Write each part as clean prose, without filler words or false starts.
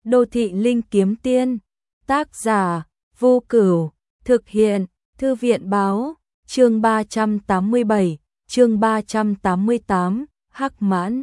Đô thị linh kiếm tiên, tác giả Vô Cửu, thực hiện Thư viện báo, chương 387, chương 388, Hắc Mãn.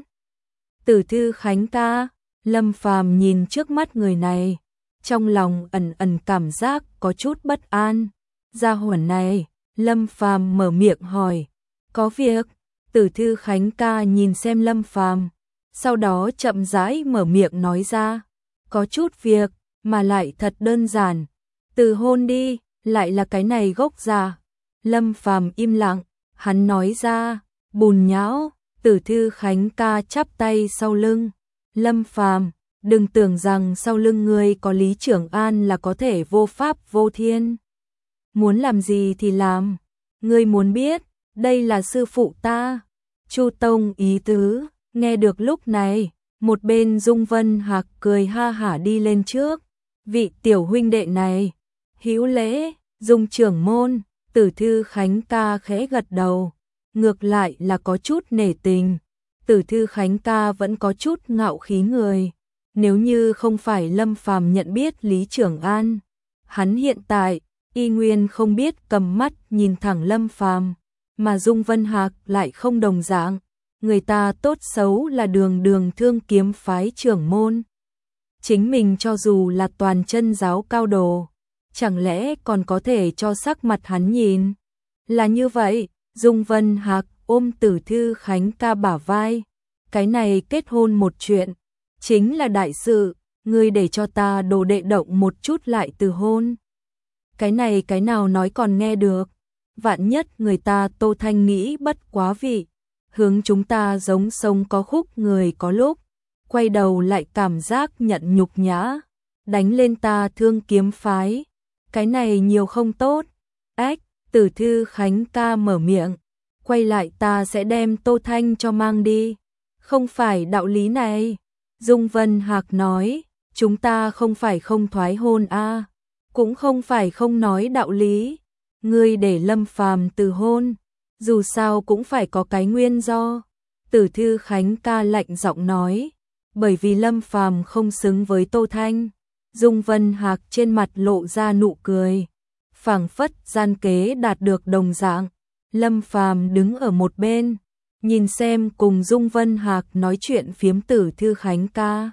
Tử Thư Khánh ca, Lâm Phàm nhìn trước mắt người này, trong lòng ẩn ẩn cảm giác có chút bất an. Gia hỏa này, Lâm Phàm mở miệng hỏi, có việc? Tử Thư Khánh ca nhìn xem Lâm Phàm, sau đó chậm rãi mở miệng nói ra, có chút việc, mà lại thật đơn giản, từ hôn đi, lại là cái này gốc già. Lâm Phàm im lặng, hắn nói ra, bùn nhão. Tử Thư Khánh ca chắp tay sau lưng, Lâm Phàm, đừng tưởng rằng sau lưng ngươi có Lý Trưởng An là có thể vô pháp vô thiên. Muốn làm gì thì làm, ngươi muốn biết, đây là sư phụ ta. Chu Tông ý tứ, nghe được lúc này, một bên Dung Vân Hạc cười ha hả đi lên trước, vị tiểu huynh đệ này, hữu lễ, Dung trưởng môn. Tử Thư Khánh ca khẽ gật đầu, ngược lại là có chút nể tình. Tử Thư Khánh ca vẫn có chút ngạo khí người, nếu như không phải Lâm Phàm nhận biết Lý Trưởng An, hắn hiện tại y nguyên không biết cầm mắt nhìn thẳng Lâm Phàm, mà Dung Vân Hạc lại không đồng dạng, người ta tốt xấu là đường đường Thương Kiếm phái trưởng môn. Chính mình cho dù là toàn chân giáo cao đồ, chẳng lẽ còn có thể cho sắc mặt hắn nhìn? Là như vậy, Dung Vân Hạc ôm Tử Thư Khánh ca bả vai, cái này kết hôn một chuyện, chính là đại sự, ngươi để cho ta đồ đệ động một chút lại từ hôn. Cái này cái nào nói còn nghe được, vạn nhất người ta Tô Thanh nghĩ bất quá vị, hướng chúng ta giống sông có khúc người có lúc, quay đầu lại cảm giác nhận nhục nhã, đánh lên ta Thương Kiếm phái, cái này nhiều không tốt. Ách, Tử Thư Khánh ca mở miệng, quay lại ta sẽ đem Tô Thanh cho mang đi, không phải đạo lý này. Dung Vân Hạc nói, chúng ta không phải không thoái hôn a, cũng không phải không nói đạo lý, ngươi để Lâm Phàm từ hôn, dù sao cũng phải có cái nguyên do. Tử Thư Khánh ca lạnh giọng nói, bởi vì Lâm Phàm không xứng với Tô Thanh. Dung Vân Hạc trên mặt lộ ra nụ cười, phảng phất gian kế đạt được đồng dạng. Lâm Phàm đứng ở một bên, nhìn xem cùng Dung Vân Hạc nói chuyện phiếm Tử Thư Khánh ca.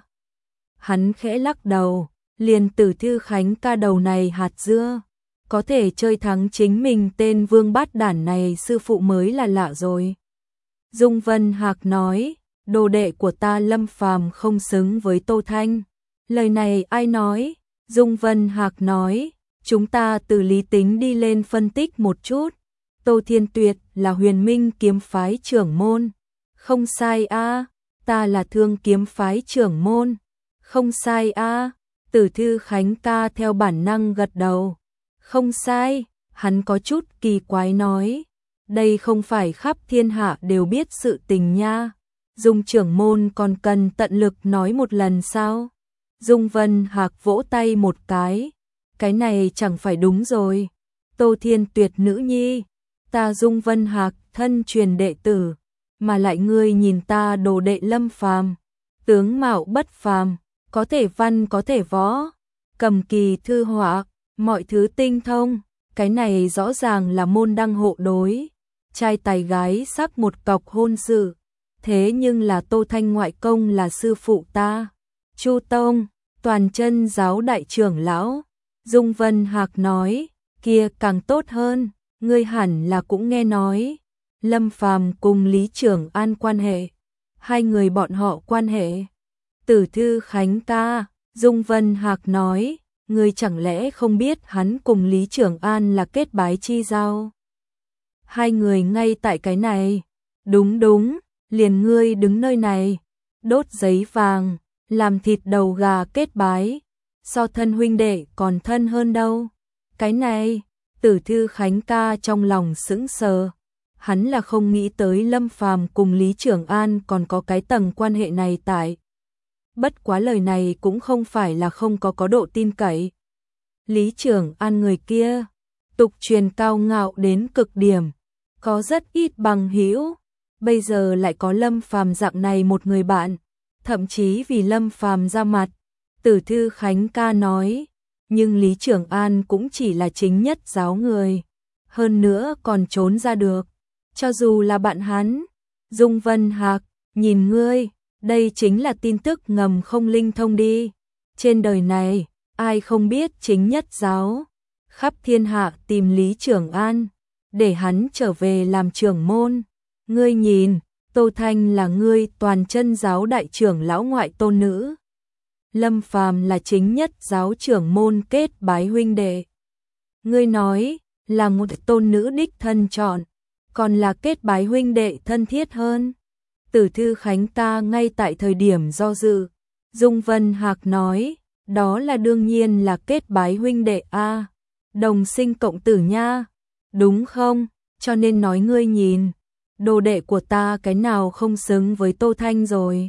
Hắn khẽ lắc đầu, liền Tử Thư Khánh ca đầu này hạt dưa, có thể chơi thắng chính mình tên vương bát đản này sư phụ mới là lạ rồi. Dung Vân Hạc nói, đồ đệ của ta Lâm Phàm không xứng với Tô Thanh. Lời này ai nói? Dung Vân Hạc nói, chúng ta từ lý tính đi lên phân tích một chút. Tô Thiên Tuyệt là Huyền Minh kiếm phái trưởng môn. Không sai a, ta là Thương Kiếm phái trưởng môn. Không sai a. Tử Thư Khánh ca theo bản năng gật đầu. Không sai, hắn có chút kỳ quái nói, đây không phải khắp thiên hạ đều biết sự tình nha. Dung trưởng môn còn cần tận lực nói một lần sao? Dung Vân Hạc vỗ tay một cái này chẳng phải đúng rồi. Tô Thiên Tuyệt nữ nhi, ta Dung Vân Hạc thân truyền đệ tử, mà lại ngươi nhìn ta đồ đệ Lâm Phàm, tướng mạo bất phàm, có thể văn có thể võ, cầm kỳ thư họa, mọi thứ tinh thông, cái này rõ ràng là môn đăng hộ đối, trai tài gái sắc một cọc hôn sự, thế nhưng là Tô Thanh ngoại công là sư phụ ta, Chu Tông, toàn chân giáo đại trưởng lão. Dung Vân Hạc nói, kia càng tốt hơn, ngươi hẳn là cũng nghe nói, Lâm Phàm cùng Lý Trưởng An quan hệ, hai người bọn họ quan hệ. Tử Thư Khánh ca, Dung Vân Hạc nói, ngươi chẳng lẽ không biết hắn cùng Lý Trưởng An là kết bái chi giao? Hai người ngay tại cái này, đúng, liền ngươi đứng nơi này, đốt giấy vàng, làm thịt đầu gà kết bái, so thân huynh đệ còn thân hơn đâu. Cái này, Tử Thư Khánh ca trong lòng sững sờ, hắn là không nghĩ tới Lâm Phàm cùng Lý Trưởng An còn có cái tầng quan hệ này tại. Bất quá lời này cũng không phải là không có độ tin cậy. Lý Trưởng An người kia, tục truyền cao ngạo đến cực điểm, có rất ít bằng hữu, bây giờ lại có Lâm Phàm dạng này một người bạn, thậm chí vì Lâm Phàm ra mặt, Tử Thư Khánh ca nói, nhưng Lý Trường An cũng chỉ là chính nhất giáo người, hơn nữa còn trốn ra được, cho dù là bạn hắn. Dung Vân Hạc, nhìn ngươi, đây chính là tin tức ngầm không linh thông đi. Trên đời này, ai không biết chính nhất giáo, khắp thiên hạ tìm Lý Trường An, để hắn trở về làm trưởng môn. Ngươi nhìn, Tô Thanh là ngươi toàn chân giáo đại trưởng lão ngoại tôn nữ. Lâm Phàm là chính nhất giáo trưởng môn kết bái huynh đệ. Ngươi nói, là một tôn nữ đích thân chọn, còn là kết bái huynh đệ thân thiết hơn. Tử Thư Khánh ta ngay tại thời điểm do dự, Dung Vân Hạc nói, đó là đương nhiên là kết bái huynh đệ a, đồng sinh cộng tử nha, đúng không? Cho nên nói ngươi nhìn, đồ đệ của ta cái nào không xứng với Tô Thanh rồi.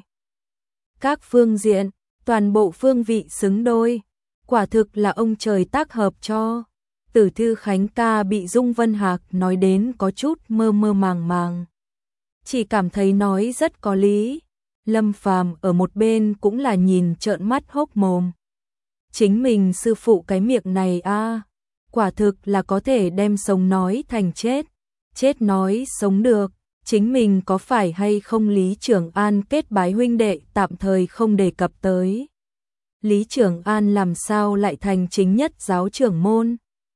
Các phương diện, toàn bộ phương vị xứng đôi, quả thực là ông trời tác hợp cho. Tử Thư Khánh ca bị Dung Vân Hạc nói đến có chút mơ mơ màng màng, chỉ cảm thấy nói rất có lý. Lâm Phàm ở một bên cũng là nhìn trợn mắt hốc mồm. Chính mình sư phụ cái miệng này a, quả thực là có thể đem sống nói thành chết, chết nói sống được. Chính mình có phải hay không Lý Trường An kết bái huynh đệ tạm thời không đề cập tới. Lý Trường An làm sao lại thành chính nhất giáo trưởng môn,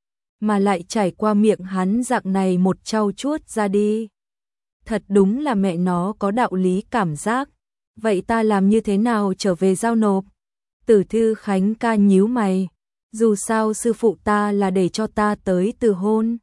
mà lại trải qua miệng hắn dạng này một trau chuốt ra đi. Thật đúng là mẹ nó có đạo lý cảm giác. Vậy ta làm như thế nào trở về giao nộp? Tử Thư Khánh ca nhíu mày, dù sao sư phụ ta là để cho ta tới từ hôn.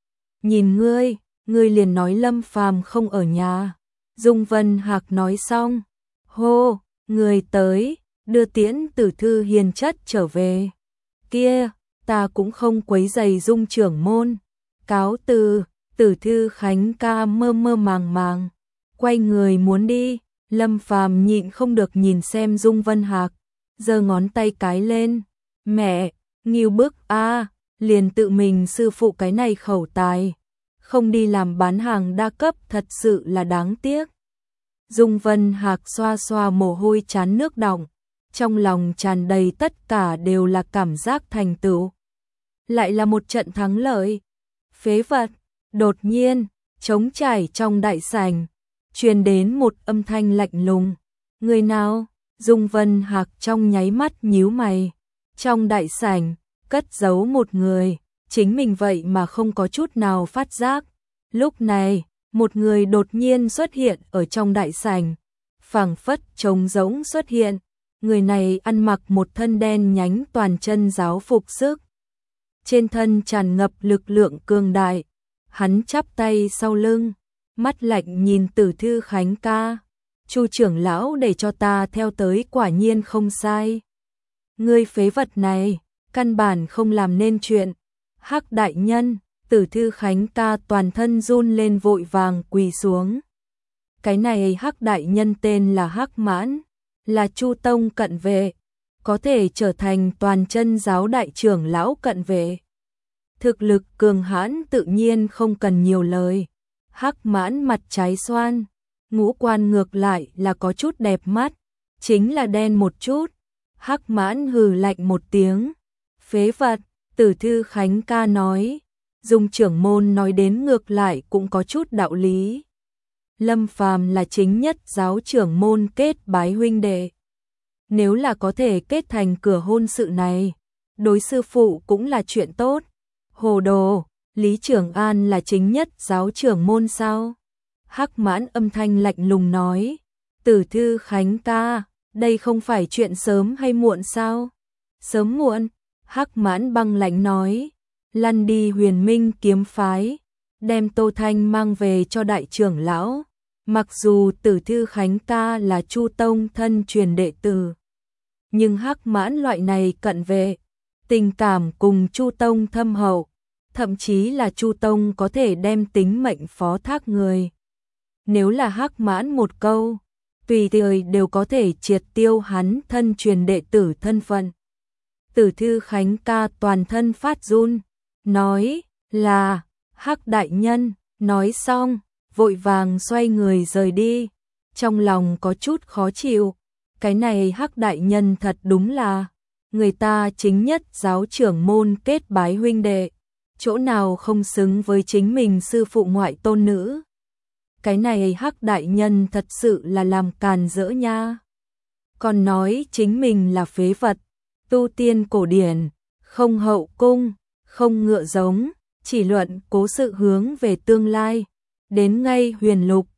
Nhìn ngươi, ngươi liền nói Lâm Phàm không ở nhà. Dung Vân Hạc nói xong, hô, người tới, đưa tiễn Tử Thư hiền chất trở về. Kia, ta cũng không quấy rầy Dung trưởng môn. Cáo từ. Tử Thư Khánh ca mơ mơ màng màng, quay người muốn đi. Lâm Phàm nhịn không được nhìn xem Dung Vân Hạc, giơ ngón tay cái lên, mẹ, nghiêu bức a, liền tự mình sư phụ cái này khẩu tài, không đi làm bán hàng đa cấp thật sự là đáng tiếc. Dung Vân Hạc xoa xoa mồ hôi chán nước đọng, trong lòng tràn đầy tất cả đều là cảm giác thành tựu. Lại là một trận thắng lợi. Phế vật. Đột nhiên, trống trải trong đại sảnh, truyền đến một âm thanh lạnh lùng. Người nào? Dung Vân Hạc trong nháy mắt nhíu mày. Trong đại sảnh, cất giấu một người, chính mình vậy mà không có chút nào phát giác. Lúc này, một người đột nhiên xuất hiện ở trong đại sảnh, phảng phất trống rỗng xuất hiện. Người này ăn mặc một thân đen nhánh toàn chân giáo phục sức. Trên thân tràn ngập lực lượng cường đại. Hắn chắp tay sau lưng, mắt lạnh nhìn Tử Thư Khánh ca. Chu trưởng lão để cho ta theo tới quả nhiên không sai. Ngươi phế vật này, căn bản không làm nên chuyện. Hắc đại nhân, Tử Thư Khánh ca toàn thân run lên vội vàng quỳ xuống. Cái này Hắc đại nhân tên là Hắc Mãn, là Chu tông cận vệ, có thể trở thành toàn chân giáo đại trưởng lão cận vệ. Thực lực cường hãn tự nhiên không cần nhiều lời. Hắc Mãn mặt trái xoan, ngũ quan ngược lại là có chút đẹp mắt, chính là đen một chút. Hắc Mãn hừ lạnh một tiếng, phế vật. Tử Thư Khánh ca nói, Dung trưởng môn nói đến ngược lại cũng có chút đạo lý. Lâm Phàm là chính nhất giáo trưởng môn kết bái huynh đệ, nếu là có thể kết thành cửa hôn sự này, đối sư phụ cũng là chuyện tốt. Hồ đồ, Lý Trường An là chính nhất giáo trưởng môn sao? Hắc Mãn âm thanh lạnh lùng nói, Tử Thư Khánh ca, đây không phải chuyện sớm hay muộn sao? Sớm muộn, Hắc Mãn băng lạnh nói, lăn đi Huyền Minh kiếm phái, đem Tô Thanh mang về cho đại trưởng lão. Mặc dù Tử Thư Khánh ca là Chu tông thân truyền đệ tử, nhưng Hắc Mãn loại này cận vệ, tình cảm cùng Chu tông thâm hậu, thậm chí là Chu tông có thể đem tính mệnh phó thác người. Nếu là Hắc Mãn một câu, tùy thời đều có thể triệt tiêu hắn thân truyền đệ tử thân phận. Tử Thư Khánh ca toàn thân phát run, nói là Hắc đại nhân. Nói xong, vội vàng xoay người rời đi, trong lòng có chút khó chịu. cái này Hắc đại nhân thật đúng là, người ta chính nhất giáo trưởng môn kết bái huynh đệ, chỗ nào không xứng với chính mình sư phụ ngoại tôn nữ. Cái này Hắc đại nhân thật sự là làm càn rỡ nha. Còn nói chính mình là phế vật, tu tiên cổ điển, không hậu cung, không ngựa giống, chỉ luận cố sự hướng về tương lai, đến ngay huyền lục,